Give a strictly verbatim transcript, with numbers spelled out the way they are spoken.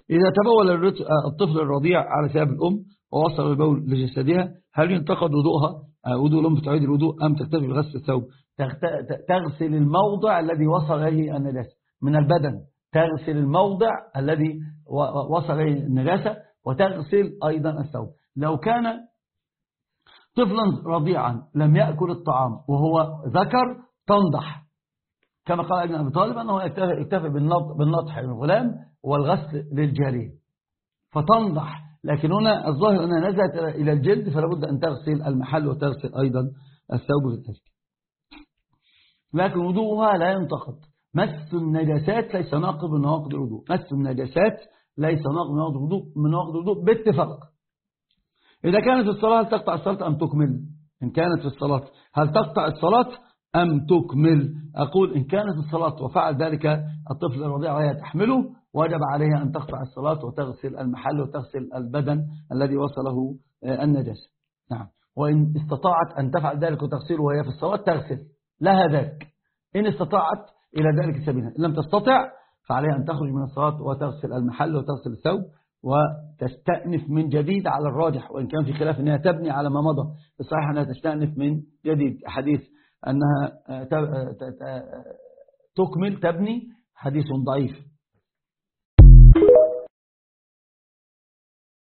إذا تبول الطفل الرضيع على ثياب الأم ووصل البول لجسدها هل ينتقد وضوءها وضوء الأم تعيد الوضوء أم تكتفي بغسل الثوب؟ تغسل الموضع الذي وصل إليه النجاسة من البدن، تغسل الموضع الذي وصل إليه النجاسة وتغسل أيضا الثوب. لو كان طفلا رضيعا لم يأكل الطعام وهو ذكر تنضح كما قال ابن أبي طالب أنه يكتفي بالنطح للغلام والغسل للجارية فتنضح، لكن هنا الظاهر أنها نزلت إلى الجلد فلا بد أن تغسل المحل وتغسل أيضا الثوب بالتسك. لكن وضوءها لا ينتقد. مس النجاسات ليس ناقض من نواقض الوضوء، مس النجاسات ليس ناقض من نواقض الوضوء من نواقض الوضوء باتفاق. إذا كانت في الصلاة هل تقطع الصلاة أم تكمل؟ إن كانت في الصلاة هل تقطع الصلاة أم تكمل؟ أقول إن كانت الصلاة وفعل ذلك الطفل الرضيع وهي تحمله وجب عليها أن تقطع الصلاة وتغسل المحل وتغسل البدن الذي وصله النجاسة. نعم. وإن استطاعت أن تفعل ذلك وتغسله وهي في الصلاة تغسل لها ذلك إن استطاعت إلى ذلك سبيلا. إن لم تستطع فعليها أن تخرج من الصلاة وتغسل المحل وتغسل الثوب وتستأنف من جديد على الراجح، وإن كان في خلاف أنها تبني على ما مضى. الصحيح أنها تستأنف من جديد. حديث أنها تكمل تبني حديث ضعيف